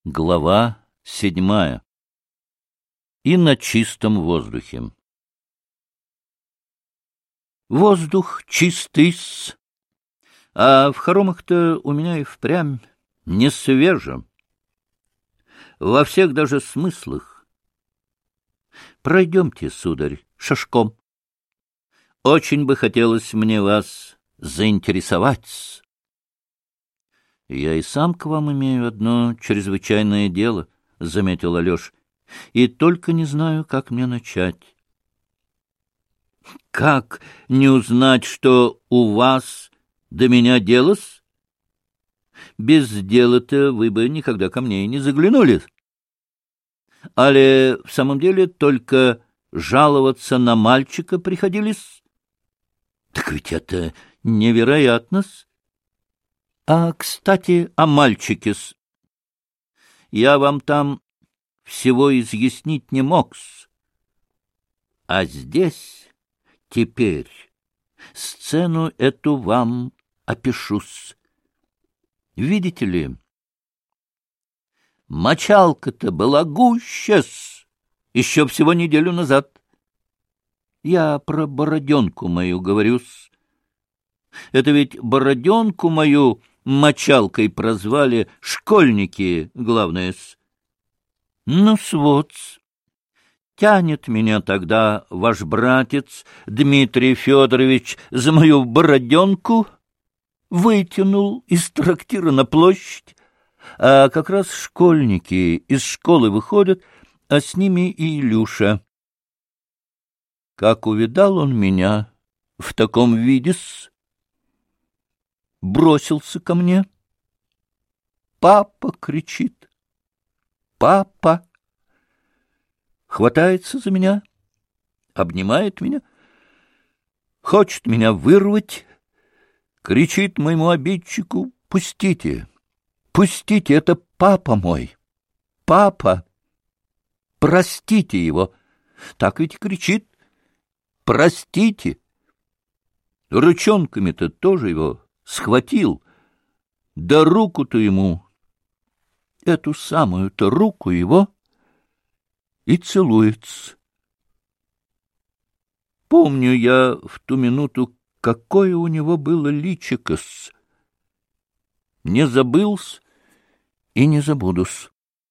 Глава 7. И на чистом воздухе. Воздух чистый-с, а в хоромах-то у меня и впрямь не свеже. Во всех даже смыслах. Пройдемте, сударь, шашком. Очень бы хотелось мне вас заинтересовать. — Я и сам к вам имею одно чрезвычайное дело, — заметил Алеша, — и только не знаю, как мне начать. — Как не узнать, что у вас до меня дело-с? Без дела-то вы бы никогда ко мне и не заглянули. Али в самом деле только жаловаться на мальчика приходились? Так ведь это невероятно-с. А, кстати, о мальчике-с. Я вам там всего изъяснить не мог-с. А здесь теперь сцену эту вам опишу-с. Видите ли, мочалка-то была гуще-с, еще всего неделю назад. Я про бороденку мою говорю-с. Это ведь бороденку мою мочалкой прозвали школьники, главное-с. Ну-с вот-с. Тянет меня тогда ваш братец Дмитрий Федорович за мою бороденку, вытянул из трактира на площадь, а как раз школьники из школы выходят, а с ними и Илюша. Как увидал он меня в таком виде-с, бросился ко мне. «Папа!» — кричит. «Папа!» Хватается за меня, обнимает меня, хочет меня вырвать, кричит моему обидчику: «Пустите! Пустите! Это папа мой! Папа! Простите его!» Так ведь кричит: «Простите!» Ручонками-то тоже его схватил, да руку-то ему, эту самую-то руку его, и целуется. Помню я в ту минуту, какое у него было личико-с. Не забылся и не забуду-с.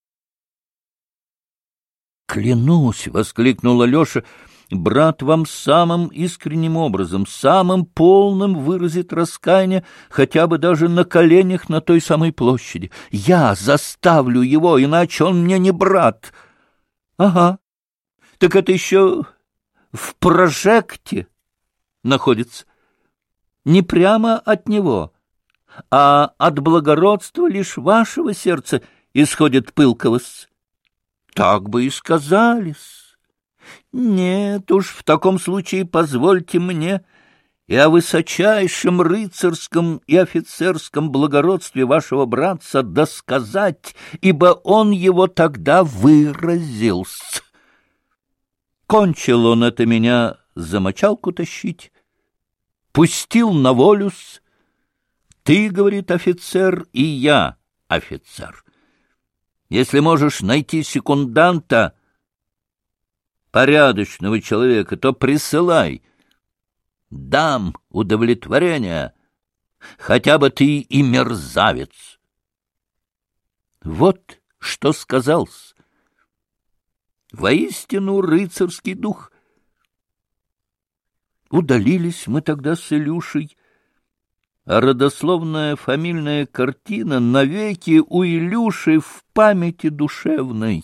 «Клянусь!» — воскликнул Алеша. «Брат вам самым искренним образом, самым полным выразит раскаяние, хотя бы даже на коленях на той самой площади. Я заставлю его, иначе он мне не брат». «Ага, так это еще в прожекте находится. Не прямо от него, а от благородства лишь вашего сердца исходит пылкого-с». Так бы и сказали-с. Нет уж, в таком случае позвольте мне и о высочайшем рыцарском и офицерском благородстве вашего братца досказать, ибо он его тогда выразил-с. Кончил он это меня за мочалку тащить, пустил на волю-с. Ты, говорит, офицер, и я офицер. Если можешь найти секунданта, порядочного человека, то присылай. Дам удовлетворение, хотя бы ты и мерзавец. Вот что сказал-с. Воистину рыцарский дух. Удалились мы тогда с Илюшей, а родословная фамильная картина навеки у Илюши в памяти душевной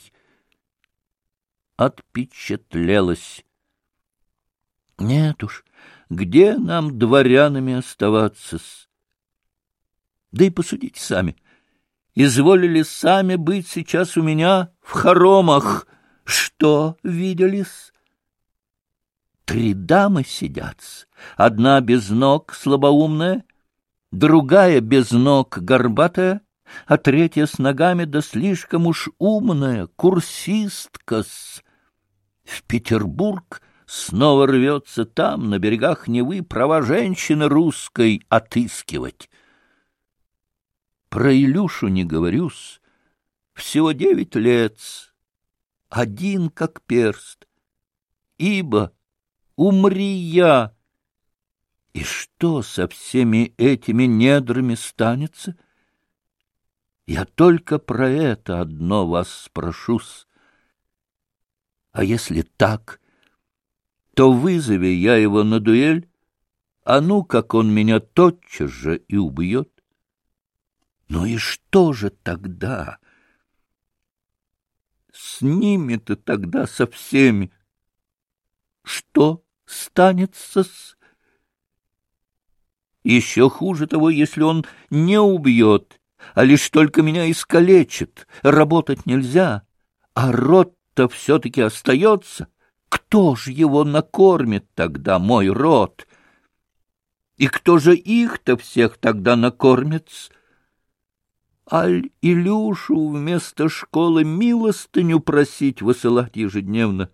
отпечатлелась. Нет уж, где нам дворянами оставаться-с? Да и посудите сами. Изволили сами быть сейчас у меня в хоромах. Что видели-с? 3 дамы сидят-с. Одна без ног, слабоумная, другая без ног, горбатая, а третья с ногами, да слишком уж умная, курсистка-с. В Петербург снова рвется там, на берегах Невы, права женщины русской отыскивать. Про Илюшу не говорю-с, всего 9 лет, один как перст. Ибо умри я, и что со всеми этими недрами станется? Я только про это одно вас спрошусь. А если так, то вызови я его на дуэль, а ну, как он меня тотчас же и убьет. Ну и что же тогда? С ними-то тогда со всеми. Что станется-с? Еще хуже того, если он не убьет, а лишь только меня искалечит. Работать нельзя, а род-то все-таки остается. Кто же его накормит тогда, мой род? И кто же их-то всех тогда накормит? Аль Илюшу вместо школы милостыню просить высылать ежедневно?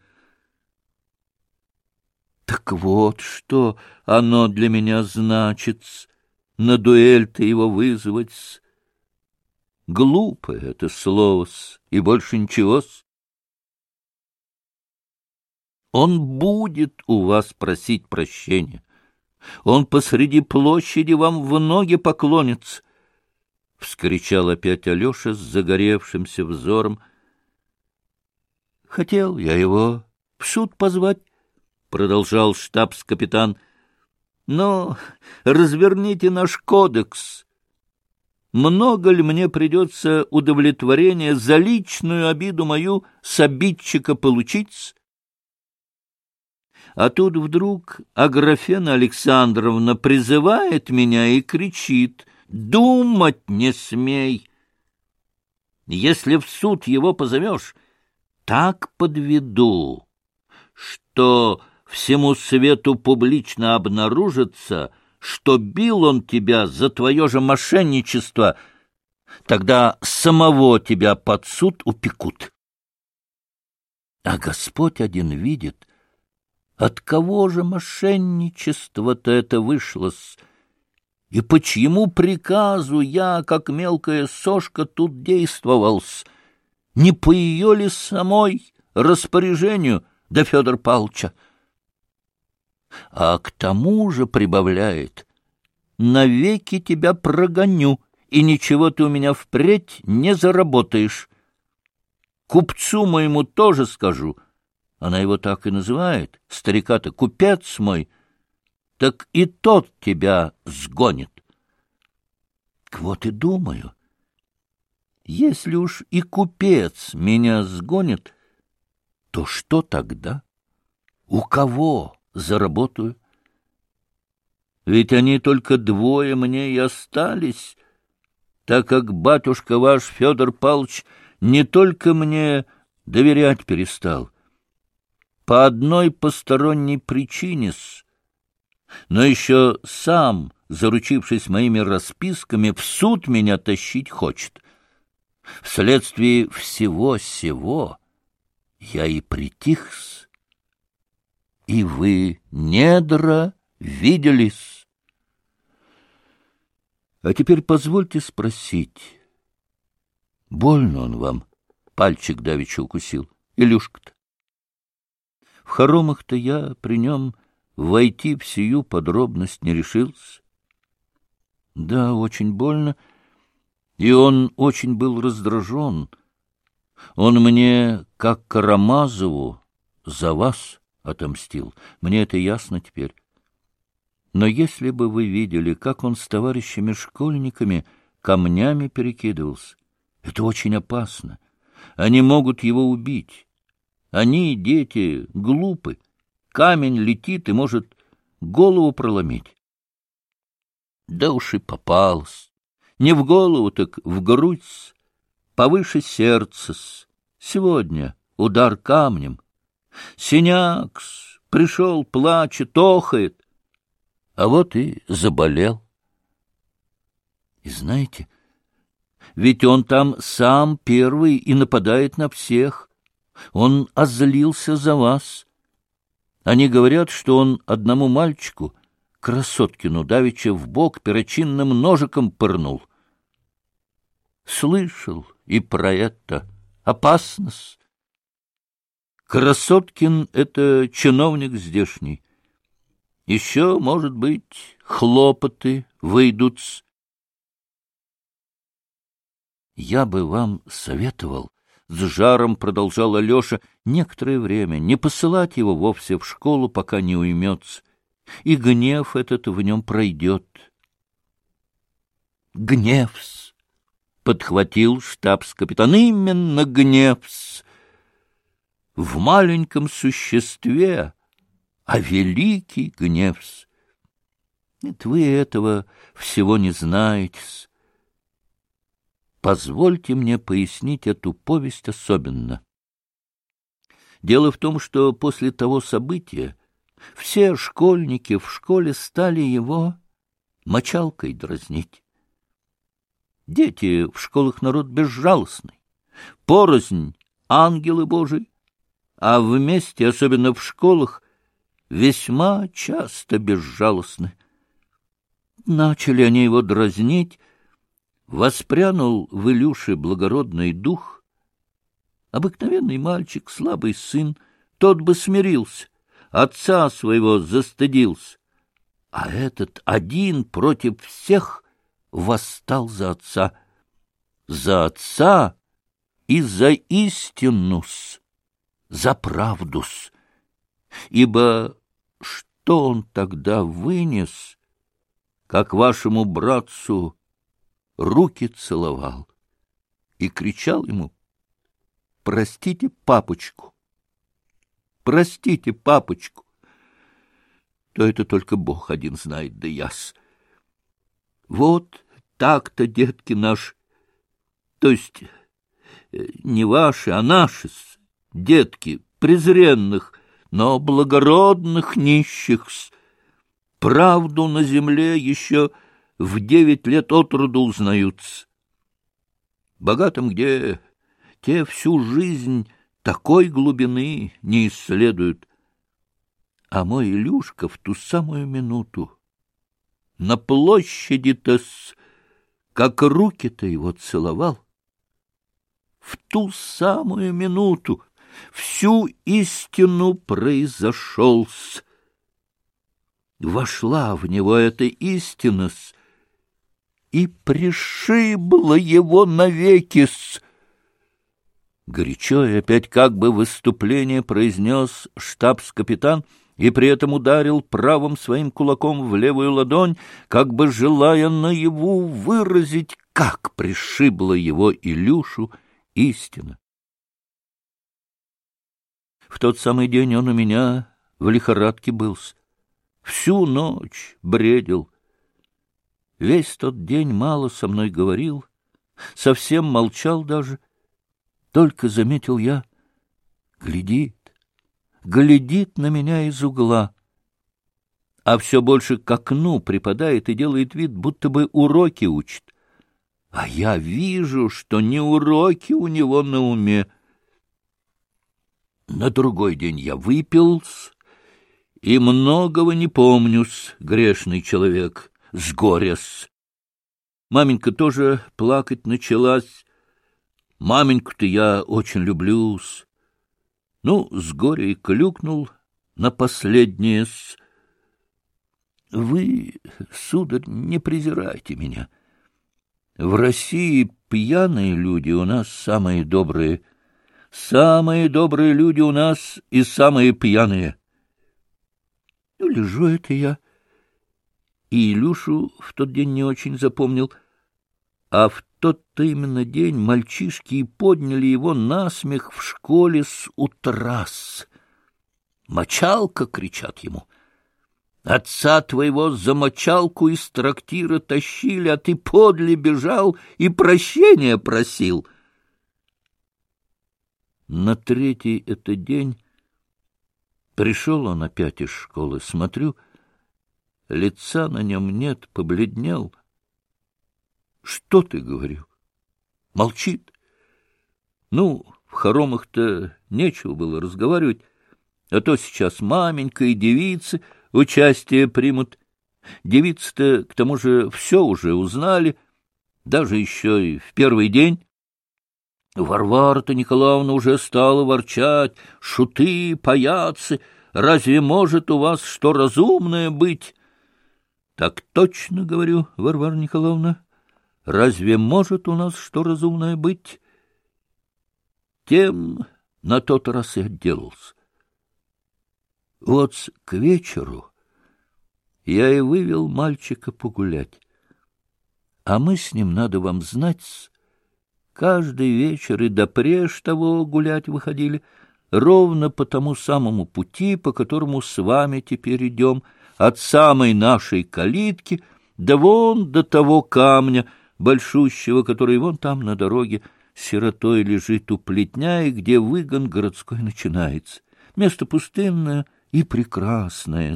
Так вот, что оно для меня значит, на дуэль-то его вызвать. Глупое это слово-с, и больше ничего-с. Он будет у вас просить прощения. Он посреди площади вам в ноги поклонится. — вскричал опять Алеша с загоревшимся взором. — Хотел я его в суд позвать, — продолжал штабс-капитан, — но разверните наш кодекс. Много ли мне придется удовлетворения за личную обиду мою с обидчика получить? А тут вдруг Аграфена Александровна призывает меня и кричит: «Думать не смей! Если в суд его позовешь, так подведу, что всему свету публично обнаружится, что бил он тебя за твое же мошенничество, тогда самого тебя под суд упекут». А Господь один видит, от кого же мошенничество-то это вышло-с, и по чьему приказу я, как мелкая сошка, тут действовал-с? Не по ее ли самой распоряжению, да Федор Павловича? А к тому же прибавляет: навеки тебя прогоню, и ничего ты у меня впредь не заработаешь. Купцу моему тоже скажу, она его так и называет, старика-то, купец мой, так и тот тебя сгонит. Вот и думаю, если уж и купец меня сгонит, то что тогда? У кого заработаю? Ведь они только двое мне и остались, так как батюшка ваш Федор Павлович не только мне доверять перестал, по одной посторонней причине-с, но еще сам, заручившись моими расписками, в суд меня тащить хочет. Вследствие всего сего я и притих-с, и вы, недра, виделись. А теперь позвольте спросить, больно он вам пальчик давеча укусил, Илюшка-то? В хоромах-то я при нем войти в сию подробность не решился. Да, очень больно, и он очень был раздражен. Он мне, как Карамазову, за вас отомстил. Мне это ясно теперь. Но если бы вы видели, как он с товарищами-школьниками камнями перекидывался, это очень опасно. Они могут его убить. Они, дети, глупы. Камень летит и может голову проломить. Да уж и попалось. Не в голову, так в грудь, повыше сердца. Сегодня удар камнем. Синяк пришел, плачет, охает, а вот и заболел. И знаете, ведь он там сам первый и нападает на всех. Он озлился за вас. Они говорят, что он одному мальчику, Красоткину, давеча в бок перочинным ножиком пырнул. Слышал и про это опасно-с. Красоткин — это чиновник здешний. Еще, может быть, хлопоты выйдут. Я бы вам советовал, — с жаром продолжал Алеша, — некоторое время не посылать его вовсе в школу, пока не уймется, и гнев этот в нем пройдет. Гнев-с, — подхватил штабс-капитан, — именно гнев-с. В маленьком существе, а великий гнев-с. Нет, вы этого всего не знаете-с. Позвольте мне пояснить эту повесть особенно. Дело в том, что после того события все школьники в школе стали его мочалкой дразнить. Дети в школах народ безжалостный, порознь ангелы Божии, а вместе, особенно в школах, весьма часто безжалостны. Начали они его дразнить. Воспрянул в Илюше благородный дух. Обыкновенный мальчик, слабый сын, тот бы смирился, отца своего застыдился. А этот один против всех восстал за отца и за истину-с, за правду-с. Ибо что он тогда вынес, как вашему братцу руки целовал и кричал ему: «Простите папочку, простите папочку», то это только Бог один знает, да яс. Вот так-то, детки наши, то есть не ваши, а наши, детки презренных, но благородных нищих, правду на земле еще в 9 лет от роду узнаются. Богатым где те всю жизнь такой глубины не исследуют. А мой Илюшка в ту самую минуту на площади-то, как руки-то его целовал, в ту самую минуту всю истину произошел-с. Вошла в него эта истина-с, и пришибло его навеки-с. Горячо и опять как бы выступление произнес штабс-капитан и при этом ударил правым своим кулаком в левую ладонь, как бы желая наяву выразить, как пришибло его Илюшу истина. В тот самый день он у меня в лихорадке был, всю ночь бредил. Весь тот день мало со мной говорил, совсем молчал даже. Только заметил я, глядит на меня из угла, а все больше к окну припадает и делает вид, будто бы уроки учит. А я вижу, что не уроки у него на уме. На другой день я выпил-с, и многого не помню-с, грешный человек, с горя-с. Маменька тоже плакать началась. Маменьку-то я очень люблю-с. Ну, с горя и клюкнул на последнее-с. Вы, сударь, не презирайте меня. В России пьяные люди у нас самые добрые. Самые добрые люди у нас и самые пьяные. Ну, лежу это я. И Илюшу в тот день не очень запомнил. А в тот-то именно день мальчишки и подняли его на смех в школе с утра-с. «Мочалка!» — кричат ему. «Отца твоего за мочалку из трактира тащили, а ты подле бежал и прощения просил». На третий это день пришел он опять из школы. Смотрю, лица на нем нет, побледнел. «Что ты?» — говорю. Молчит. Ну, в хоромах-то нечего было разговаривать, а то сейчас маменька и девицы участие примут. Девицы-то, к тому же, все уже узнали, даже еще и в первый день. Варвара-то Николаевна уже стала ворчать. Шуты, паяцы, разве может у вас что разумное быть? Так точно говорю, Варвара Николаевна, разве может у нас что разумное быть? Тем на тот раз и отделался. Вот к вечеру я и вывел мальчика погулять. А мы с ним, надо вам знать, каждый вечер и допреж того гулять выходили ровно по тому самому пути, по которому с вами теперь идем, от самой нашей калитки да вон до того камня большущего, который вон там на дороге сиротой лежит у плетня, и где выгон городской начинается. Место пустынное и прекрасное.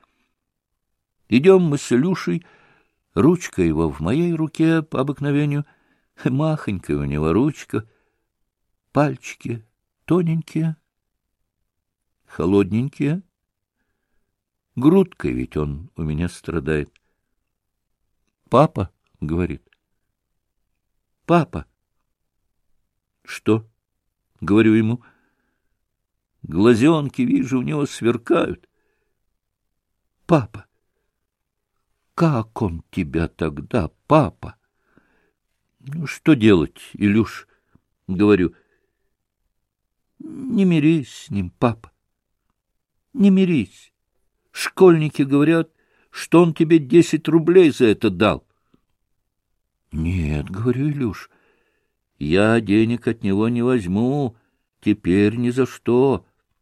Идем мы с Илюшей, ручка его в моей руке по обыкновению, махонькая у него ручка, пальчики тоненькие, холодненькие. Грудкой ведь он у меня страдает. «Папа», — говорит, — «папа». «Что?» — говорю ему. Глазенки, вижу, у него сверкают. «Папа, как он тебя тогда, папа?» «Ну, что делать, Илюш?» — говорю. «Не мирись с ним, папа, не мирись. Школьники говорят, что он тебе 10 рублей за это дал». «Нет, — говорю, Илюш, — я денег от него не возьму, теперь ни за что».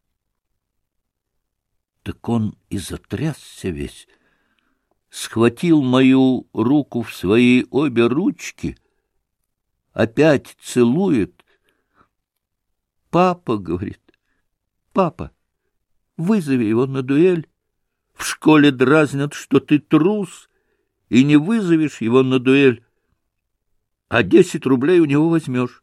Так он и затрясся весь, схватил мою руку в свои обе ручки, опять целует. «Папа, — говорит, — папа, вызови его на дуэль. В школе дразнят, что ты трус, и не вызовешь его на дуэль, а 10 рублей у него возьмешь».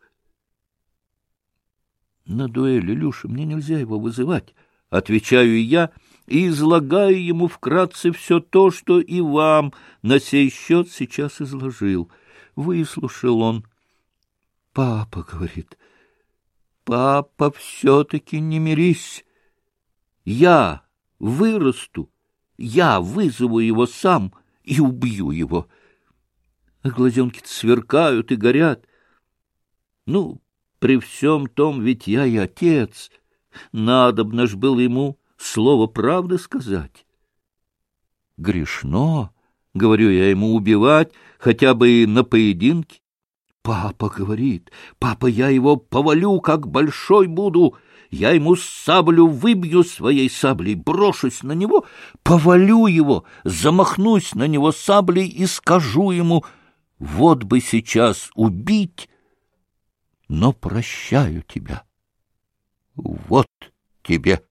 «На дуэль, Илюша, мне нельзя его вызывать», — отвечаю я, и излагаю ему вкратце все то, что и вам на сей счет сейчас изложил. Выслушал он. «Папа, — говорит, — папа, все-таки не мирись. Я вырасту, я вызову его сам и убью его». А глазенки-то сверкают и горят. Ну, при всем том, ведь я и отец. Надобно ж было ему слово правды сказать. Грешно, — говорю я ему, — убивать хотя бы и на поединке. «Папа, — говорит, — папа, я его повалю, как большой буду. Я ему саблю выбью своей саблей, брошусь на него, повалю его, замахнусь на него саблей и скажу ему: вот бы сейчас убить, но прощаю тебя. Вот тебе».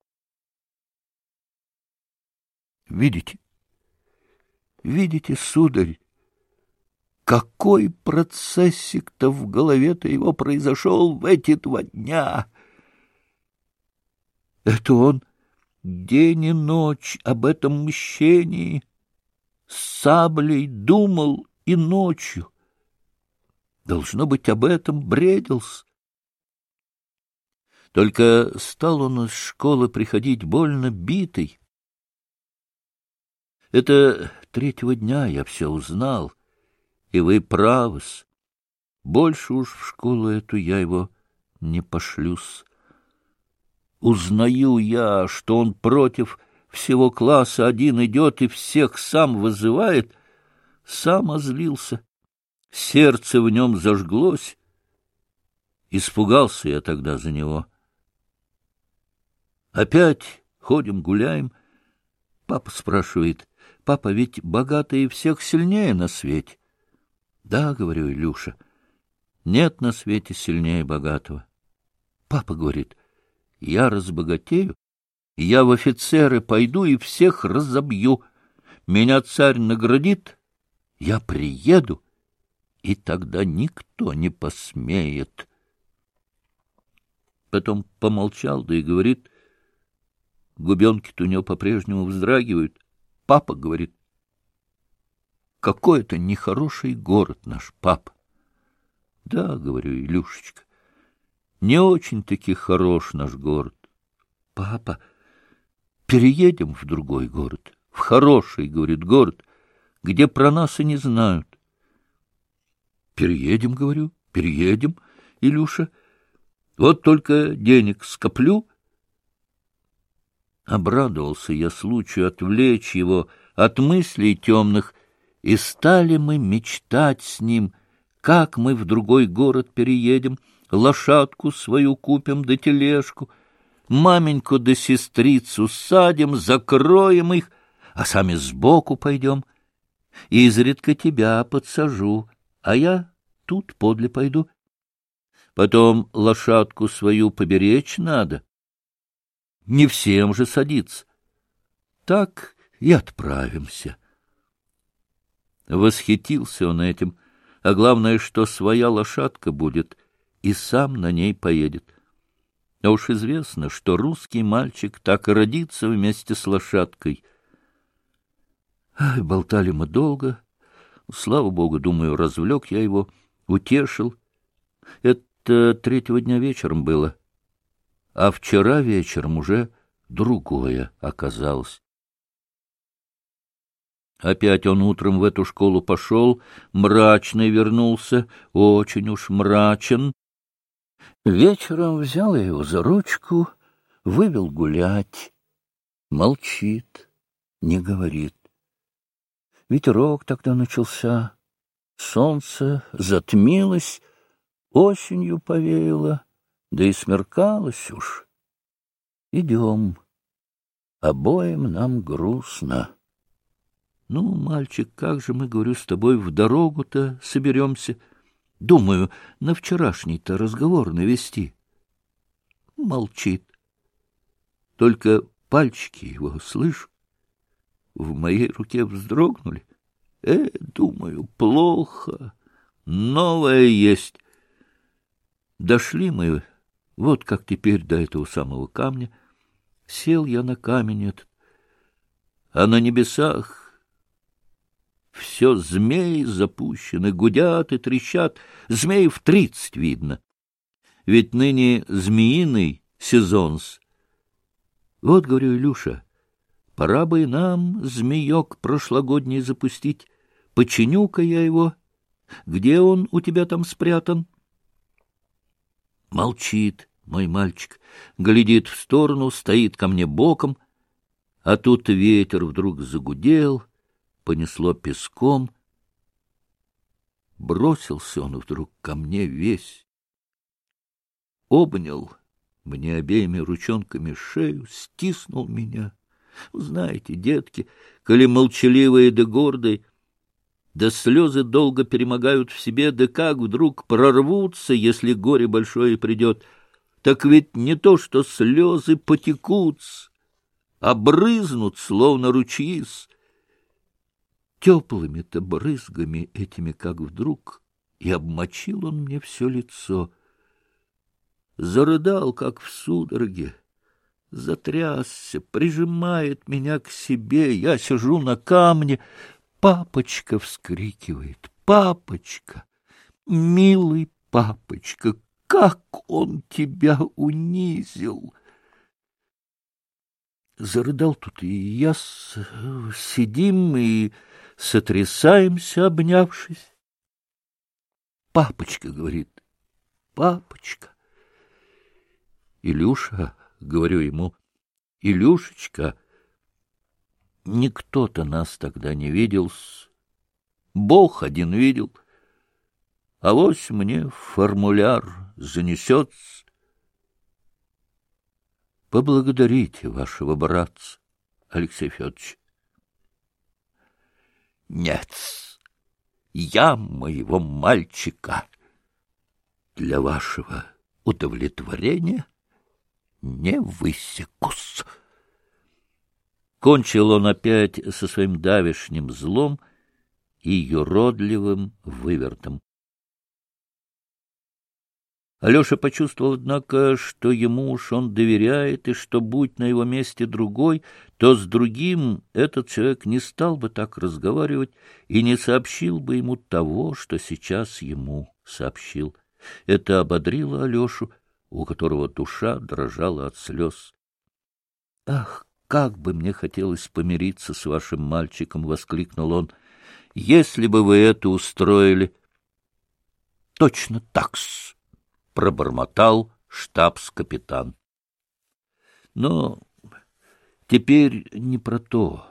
Видите? Видите, сударь, какой процессик-то в голове-то его произошел в эти 2 дня? Это он день и ночь об этом мщении с саблей думал и ночью. Должно быть, об этом бредился. Только стал он из школы приходить больно битый. Это 3-го дня я все узнал, и вы правы-с. Больше уж в школу эту я его не пошлюсь. Узнаю я, что он против всего класса один идет и всех сам вызывает, сам озлился. Сердце в нем зажглось. Испугался я тогда за него. Опять ходим, гуляем. Папа спрашивает: «Папа, ведь богатые всех сильнее на свете?» «Да, — говорю, Илюша, — нет на свете сильнее богатого». Папа говорит: «Я разбогатею, я в офицеры пойду и всех разобью. Меня царь наградит, я приеду, и тогда никто не посмеет». Потом помолчал, да и говорит, губенки-то у него по-прежнему вздрагивают: «Папа, — говорит, — какой это нехороший город наш, папа». «Да, — говорю, Илюшечка, Не очень-таки хорош наш город. Папа, переедем в другой город, в хороший, говорит, город, где про нас и не знают. Переедем, говорю, переедем, Илюша. Вот только денег скоплю. Обрадовался я случаю отвлечь его от мыслей темных, и стали мы мечтать с ним, как мы в другой город переедем, лошадку свою купим да тележку, маменьку да сестрицу садим, закроем их, а сами сбоку пойдем. Изредка тебя подсажу, а я тут подле пойду. Потом лошадку свою поберечь надо. Не всем же садиться. Так и отправимся. Восхитился он этим, а главное, что своя лошадка будет, и сам на ней поедет. А уж известно, что русский мальчик так и родится вместе с лошадкой. Ай, болтали мы долго. Слава богу, думаю, развлек я его, утешил. Это третьего дня вечером было. А вчера вечером уже другое оказалось. Опять он утром в эту школу пошел, мрачный вернулся, очень уж мрачен. Вечером взял я его за ручку, вывел гулять. Молчит, не говорит. Ветерок тогда начался, солнце затмилось, осенью повеяло, да и смеркалось уж. Идем, обоим нам грустно. Ну, мальчик, как же мы, говорю, с тобой в дорогу-то соберемся? Думаю, на вчерашний-то разговор навести. Молчит. Только пальчики его, слышу, в моей руке вздрогнули. Думаю, плохо. Новое есть. Дошли мы, вот как теперь до этого самого камня. Сел я на камень этот, а на небесах все змеи запущены, гудят и трещат. Змеев 30 видно. Ведь ныне змеиный сезон-с. Вот, говорю, Илюша, пора бы и нам змеек прошлогодний запустить. Починю-ка я его. Где он у тебя там спрятан? Молчит мой мальчик, глядит в сторону, стоит ко мне боком. А тут ветер вдруг загудел, понесло песком. Бросился он вдруг ко мне весь. Обнял мне обеими ручонками шею, стиснул меня. Знаете, детки, коли молчаливые да гордые, да слезы долго перемогают в себе, да как вдруг прорвутся, если горе большое придет, так ведь не то, что слезы потекут, а брызнут, словно ручьи-с. Теплыми-то брызгами этими, как вдруг, и обмочил он мне все лицо. Зарыдал, как в судороге, затрясся, прижимает меня к себе. Я сижу на камне. «Папочка!» — вскрикивает. «Папочка! Милый папочка! Как он тебя унизил!» Зарыдал тут и я, сидим и сотрясаемся, обнявшись. «Папочка!» — говорит. «Папочка!» «Илюша!» — говорю ему. «Илюшечка!» Никто-то нас тогда не видел, Бог один видел. Авось мне формуляр занесет. Поблагодарите вашего братца, Алексей Федорович. Нет, я моего мальчика для вашего удовлетворения не высекусь. Кончил он опять со своим давешним злом и юродливым вывертом. Алеша почувствовал, однако, что ему уж он доверяет, и что, будь на его месте другой, то с другим этот человек не стал бы так разговаривать и не сообщил бы ему того, что сейчас ему сообщил. Это ободрило Алешу. у которого душа дрожала от слез. — Ах, как бы мне хотелось помириться с вашим мальчиком! — воскликнул он. — Если бы вы это устроили... — Точно так-с! — пробормотал штабс-капитан. — Но теперь не про то.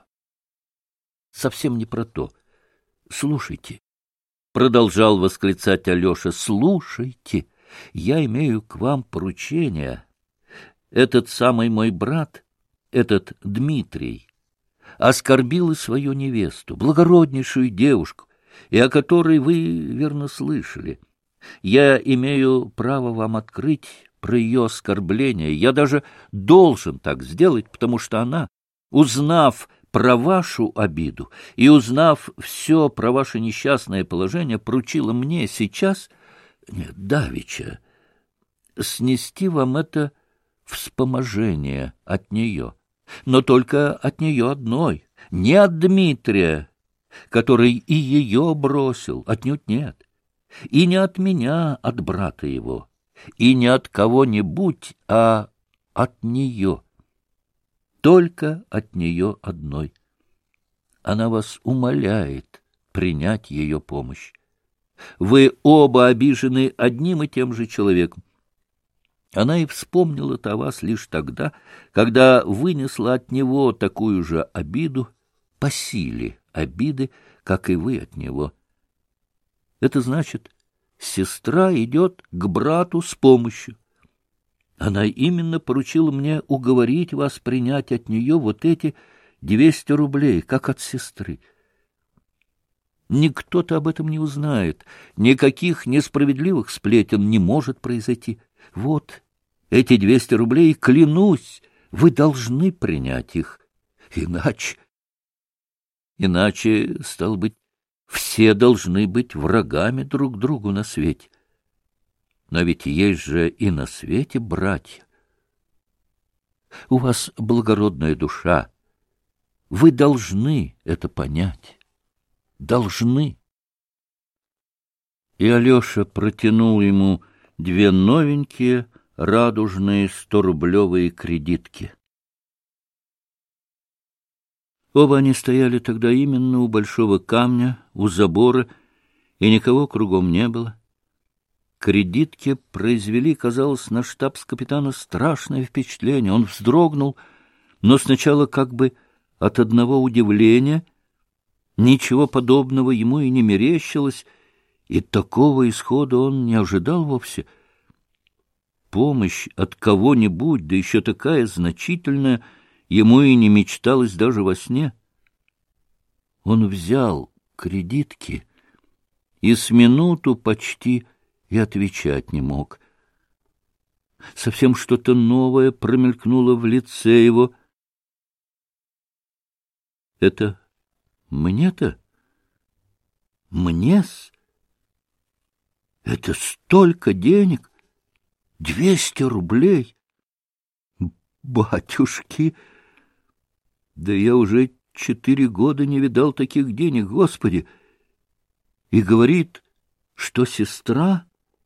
Совсем не про то. Слушайте, — продолжал восклицать Алеша, — слушайте, я имею к вам поручение. Этот самый мой брат, этот Дмитрий, оскорбил и свою невесту, благороднейшую девушку, и о которой вы, верно, слышали. Я имею право вам открыть про ее оскорбление. Я даже должен так сделать, потому что она, узнав про вашу обиду и узнав все про ваше несчастное положение, поручила мне сейчас, нет, давеча, снести вам это вспоможение от нее, но только от нее одной, не от Дмитрия, который и ее бросил, отнюдь нет, и не от меня, от брата его, и не от кого-нибудь, а от нее, только от нее одной. Она вас умоляет принять ее помощь. Вы оба обижены одним и тем же человеком. Она и вспомнила-то о вас лишь тогда, когда вынесла от него такую же обиду, по силе обиды, как и вы от него. Это значит, сестра идет к брату с помощью. Она именно поручила мне уговорить вас принять от нее вот эти 200 рублей, как от сестры. Никто-то об этом не узнает, никаких несправедливых сплетен не может произойти. Вот эти 200 рублей, клянусь, вы должны принять их. Иначе, стало быть, все должны быть врагами друг другу на свете. Но ведь есть же и на свете братья. У вас благородная душа. Вы должны это понять. Должны. И Алеша протянул ему 2 новенькие радужные 100-рублевые кредитки. Оба они стояли тогда именно у большого камня, у забора, и никого кругом не было. Кредитки произвели, казалось, на штабс-капитана страшное впечатление. Он вздрогнул, но сначала как бы от одного удивления. Ничего подобного ему и не мерещилось, и такого исхода он не ожидал вовсе. Помощь от кого-нибудь, да еще такая значительная, ему и не мечталось даже во сне. Он взял кредитки и с минуту почти и отвечать не мог. Совсем что-то новое промелькнуло в лице его. Это мне-то? Мне-с? Это столько денег? 200 рублей? Батюшки! Да я уже 4 года не видал таких денег, Господи! И говорит, что сестра...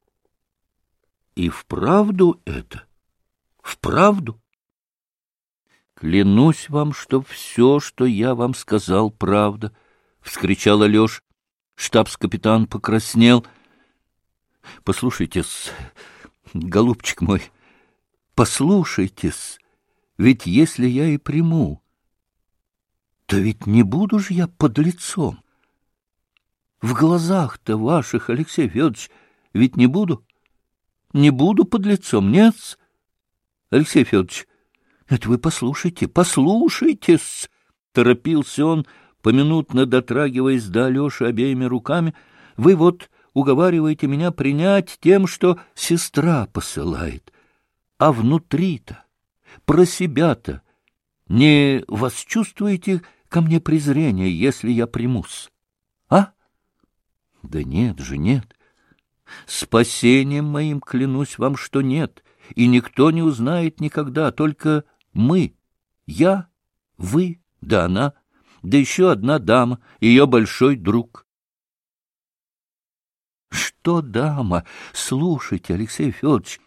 И вправду это? Вправду? Клянусь вам, что все, что я вам сказал, правда, — вскричал Алеша. Штабс-капитан покраснел. — Послушайте-с, голубчик мой, послушайте-с, ведь если я и приму, то ведь не буду же я подлецом. В глазах-то ваших, Алексей Федорович, ведь не буду. Не буду подлецом, нет? Алексей Федорович, это вы послушайте, послушайте-с, — торопился он, поминутно дотрагиваясь до Алеши обеими руками. Вы вот уговариваете меня принять тем, что сестра посылает. А внутри-то, про себя-то, не восчувствуете ко мне презрение, если я примусь? А? Да нет же, нет. Спасением моим клянусь вам, что нет, и никто не узнает никогда, только мы, я, вы, да она, да еще одна дама, ее большой друг. Что дама? Слушайте, Алексей Федорович,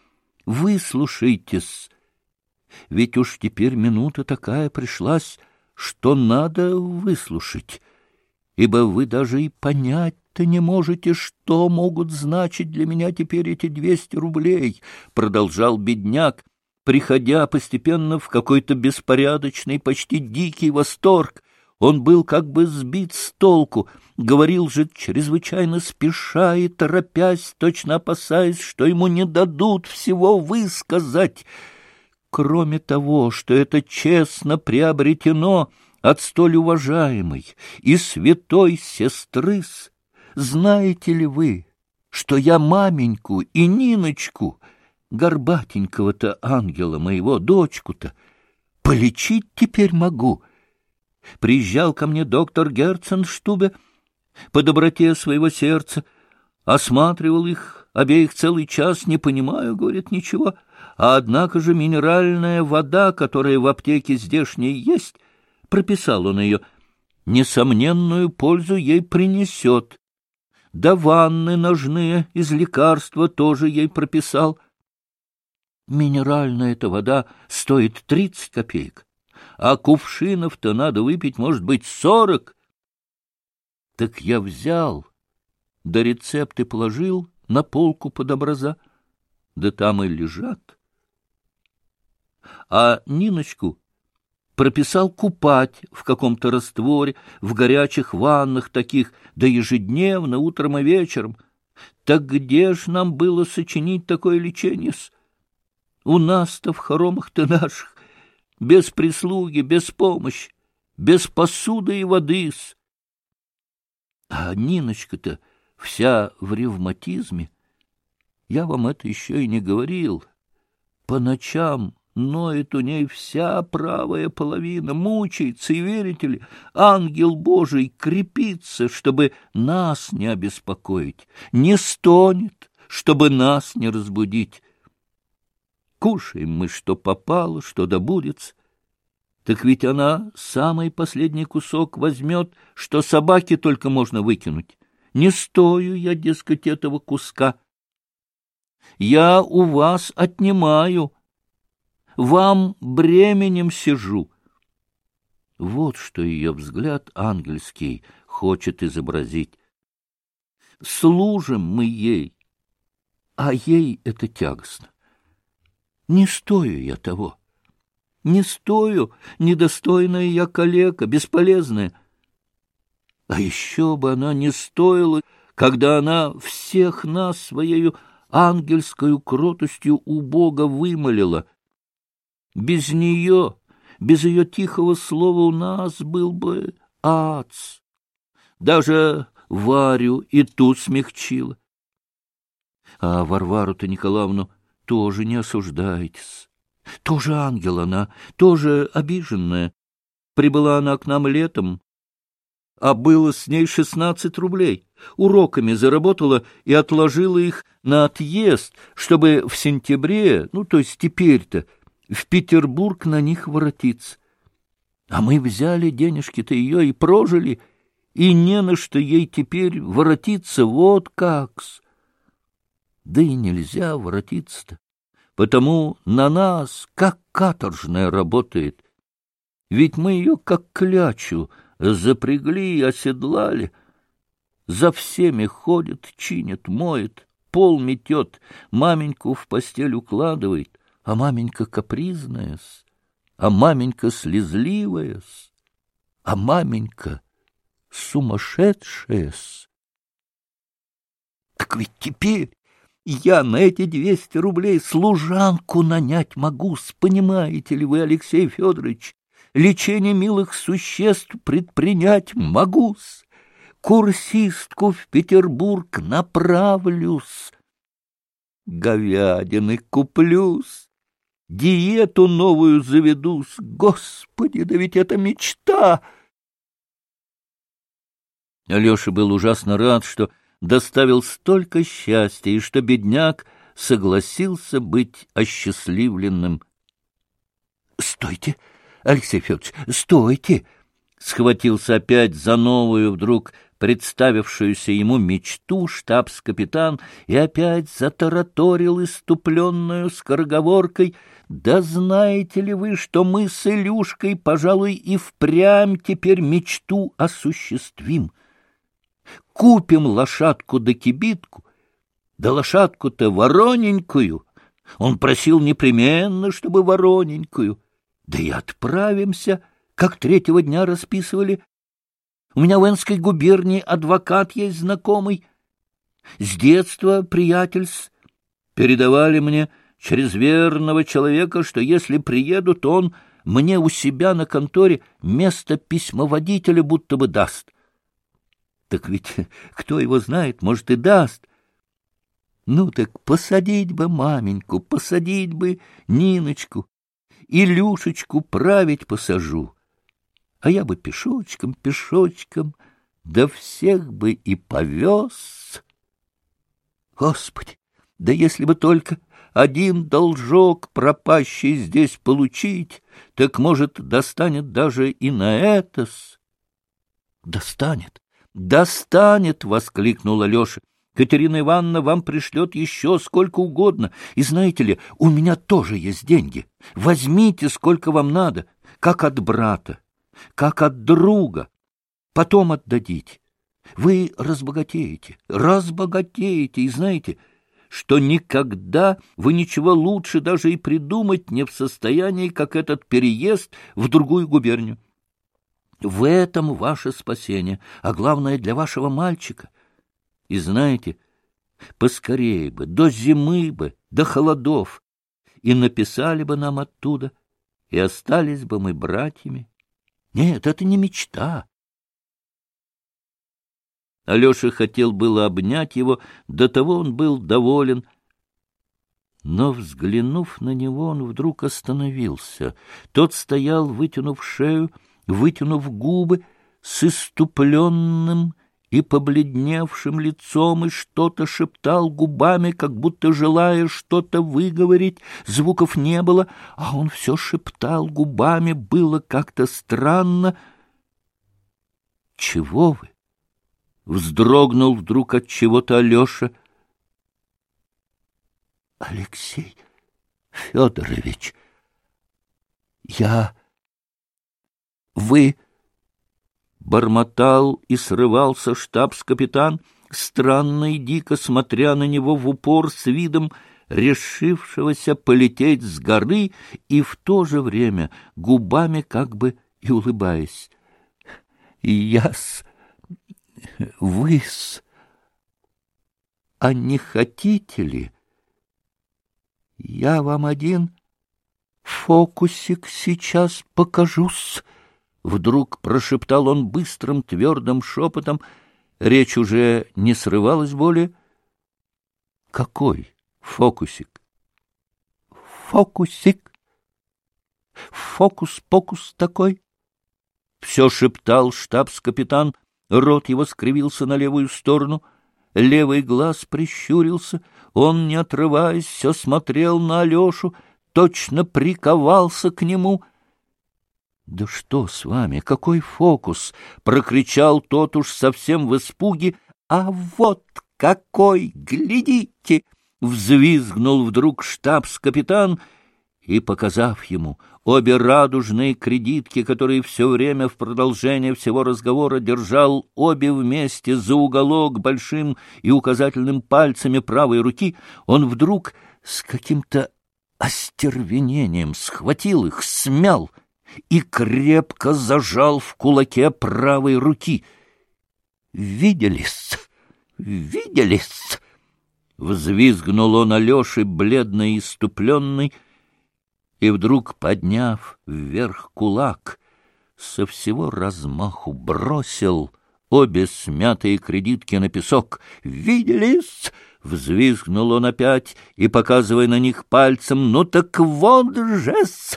выслушайтесь. Ведь уж теперь минута такая пришлась, что надо выслушать, ибо вы даже и понять-то не можете, что могут значить для меня теперь эти 200 рублей, — продолжал бедняк, приходя постепенно в какой-то беспорядочный, почти дикий восторг. Он был как бы сбит с толку, говорил же чрезвычайно спеша и торопясь, точно опасаясь, что ему не дадут всего высказать. Кроме того, что это честно приобретено от столь уважаемой и святой сестры, знаете ли вы, что я маменьку и Ниночку, горбатенького-то ангела моего, дочку-то, полечить теперь могу? Приезжал ко мне доктор Герценштубе по доброте своего сердца, осматривал их обеих целый час, не понимаю, говорит, ничего, а однако же минеральная вода, которая в аптеке здешней есть, прописал он ее, несомненную пользу ей принесет. Да ванны ножные из лекарства тоже ей прописал. Минеральная эта вода стоит 30 копеек, а кувшинов-то надо выпить, может быть, 40. Так я взял, да рецепты положил на полку под образа, да там и лежат. А Ниночку прописал купать в каком-то растворе, в горячих ваннах таких, да ежедневно, утром и вечером. Так где ж нам было сочинить такое лечение-с? У нас-то в хоромах-то наших, без прислуги, без помощи, без посуды и воды-с. А Ниночка-то вся в ревматизме. Я вам это еще и не говорил. По ночам ноет у ней вся правая половина, мучается, и, верите ли, ангел Божий крепится, чтобы нас не обеспокоить, не стонет, чтобы нас не разбудить. Кушаем мы, что попало, что добудется. Так ведь она самый последний кусок возьмет, что собаке только можно выкинуть. Не стою я, дескать, этого куска. Я у вас отнимаю, вам бременем сижу. Вот что ее взгляд ангельский хочет изобразить. Служим мы ей, а ей это тягостно. Не стою я того. Не стою, недостойная я калека, бесполезная. А еще бы она не стоила, когда она всех нас своею ангельскою кротостью у Бога вымолила. Без нее, без ее тихого слова у нас был бы ад. Даже Варю и ту смягчила. А Варвару-то Николаевну тоже не осуждайтесь. Тоже ангел она, тоже обиженная. Прибыла она к нам летом, а было с ней 16 рублей. Уроками заработала и отложила их на отъезд, чтобы в сентябре, ну, то есть теперь-то, в Петербург на них воротиться. А мы взяли денежки-то ее и прожили, и не на что ей теперь воротиться, вот как-с. Да и нельзя воротиться-то, потому на нас, как каторжная, работает. Ведь мы ее, как клячу, запрягли и оседлали. За всеми ходит, чинит, моет, пол метет, маменьку в постель укладывает, а маменька капризная-с, а маменька слезливая-с, а маменька сумасшедшая-с. Так ведь теперь я на эти 200 рублей служанку нанять могу-с, понимаете ли вы, Алексей Федорович? Лечение милых существ предпринять могу-с. Курсистку в Петербург направлюсь. Говядины куплюсь. Диету новую заведусь. Господи, да ведь это мечта! Алеша был ужасно рад, что доставил столько счастья, и что бедняк согласился быть осчастливленным. — Стойте, Алексей Федорович, стойте! схватился опять за новую, вдруг представившуюся ему мечту штабс-капитан и опять затараторил иступленную скороговоркой: «Да знаете ли вы, что мы с Илюшкой, пожалуй, и впрямь теперь мечту осуществим? Купим лошадку да кибитку, да лошадку-то вороненькую, он просил непременно, чтобы вороненькую, да и отправимся, как третьего дня расписывали. У меня в Энской губернии адвокат есть знакомый, с детства приятель-с. Передавали мне через верного человека, что если приеду, то он мне у себя на конторе место письмоводителя будто бы даст. Так ведь кто его знает, может, и даст. Ну так посадить бы маменьку, посадить бы Ниночку, Илюшечку править посажу. А я бы пешочком, да всех бы и повез. Господи, да если бы только один должок пропащий здесь получить, так, может, достанет даже и на это-с. Достанет, достанет, — воскликнула Алеша. Катерина Ивановна вам пришлет еще сколько угодно. И знаете ли, у меня тоже есть деньги. Возьмите, сколько вам надо, как от брата, как от друга. Потом отдадите. Вы разбогатеете, и знаете, что никогда вы ничего лучше даже и придумать не в состоянии, как этот переезд в другую губернию. В этом ваше спасение, а главное для вашего мальчика. И знаете, поскорее бы, до зимы бы, до холодов, и написали бы нам оттуда, и остались бы мы братьями. Нет, это не мечта. Алеша хотел было обнять его, до того он был доволен. Но, взглянув на него, он вдруг остановился. Тот стоял, вытянув шею, вытянув губы, с иступленным и побледневшим лицом, и что-то шептал губами, как будто желая что-то выговорить. Звуков не было, а он все шептал губами, было как-то странно. — Чего вы? — вздрогнул вдруг от чего-то Алеша. — Алексей Федорович, вы... Бормотал и срывался штабс-капитан, странно и дико смотря на него в упор с видом решившегося полететь с горы и в то же время губами как бы и улыбаясь. Вы-с, а не хотите ли? Я вам один фокусик сейчас покажу-с. Вдруг прошептал он быстрым, твердым шепотом. Речь уже не срывалась более. — Какой фокусик? — Фокусик. Фокус-покус такой. Все шептал штабс-капитан. Рот его скривился на левую сторону. Левый глаз прищурился. Он, не отрываясь, все смотрел на Алешу, точно приковался к нему. «Да что с вами? Какой фокус?» — прокричал тот уж совсем в испуге. «А вот какой! Глядите!» — взвизгнул вдруг штабс-капитан и, показав ему обе радужные кредитки, которые все время в продолжение всего разговора держал обе вместе за уголок большим и указательным пальцами правой руки, он вдруг с каким-то остервенением схватил их, смял и крепко зажал в кулаке правой руки. «Виделись? Виделись?» — взвизгнул он Алёше, бледный и иступленный, и вдруг, подняв вверх кулак, со всего размаху бросил обе смятые кредитки на песок. «Виделись?» — взвизгнул он опять и, показывая на них пальцем, «ну так вот же-с!»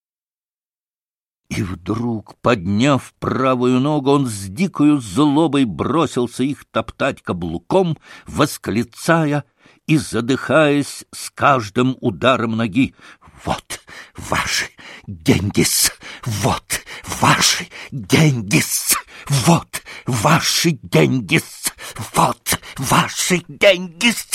И вдруг, подняв правую ногу, он с дикою злобой бросился их топтать каблуком, восклицая и задыхаясь с каждым ударом ноги. «Вот ваши деньги-с! Вот ваши деньги-с! Вот ваши деньги-с! Вот ваши деньги-с!»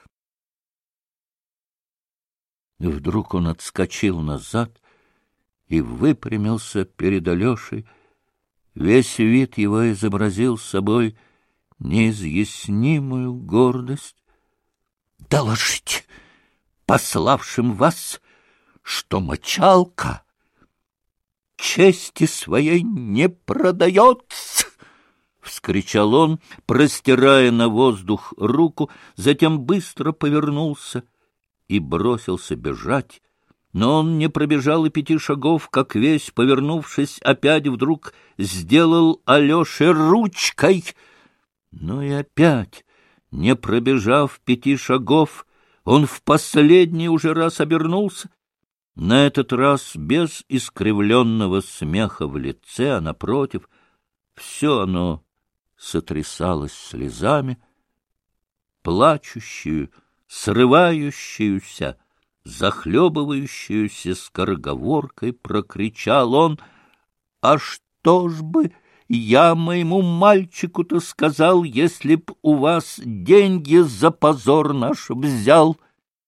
И вдруг он отскочил назад и выпрямился перед Алешей. Весь вид его изобразил собой неизъяснимую гордость. «Доложите пославшим вас, что мочалка чести своей не продается!» — вскричал он, простирая на воздух руку, затем быстро повернулся и бросился бежать. Но он не пробежал и 5 шагов, как весь, повернувшись, опять вдруг сделал Алёше ручкой. Но и опять, не пробежав 5 шагов, он в последний уже раз обернулся, на этот раз без искривленного смеха в лице, а напротив, все оно сотрясалось слезами, плачущую, срывающуюся, захлебывающуюся скороговоркой прокричал он: «А что ж бы я моему мальчику-то сказал, если б у вас деньги за позор наш взял?»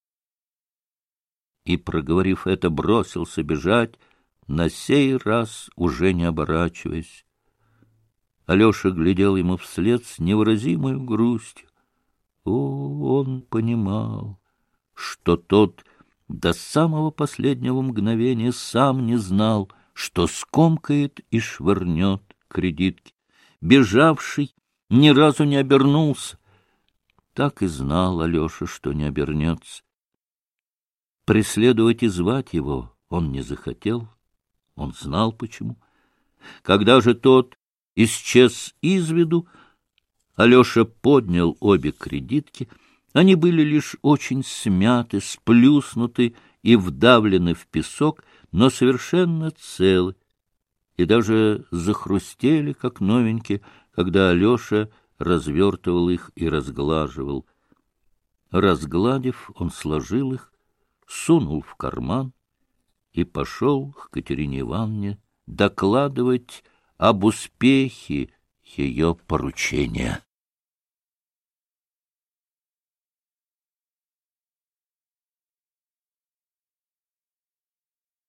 И, проговорив это, бросился бежать, на сей раз уже не оборачиваясь. Алеша глядел ему вслед с невыразимой грустью. Он понимал, что тот до самого последнего мгновения сам не знал, что скомкает и швырнет кредитки. Бежавший ни разу не обернулся. Так и знал Алеша, что не обернется. Преследовать и звать его он не захотел. Он знал почему. Когда же тот исчез из виду, Алеша поднял обе кредитки. Они были лишь очень смяты, сплюснуты и вдавлены в песок, но совершенно целы, и даже захрустели, как новенькие, когда Алеша развертывал их и разглаживал. Разгладив, он сложил их, сунул в карман и пошел к Катерине Ивановне докладывать об успехе ее поручения.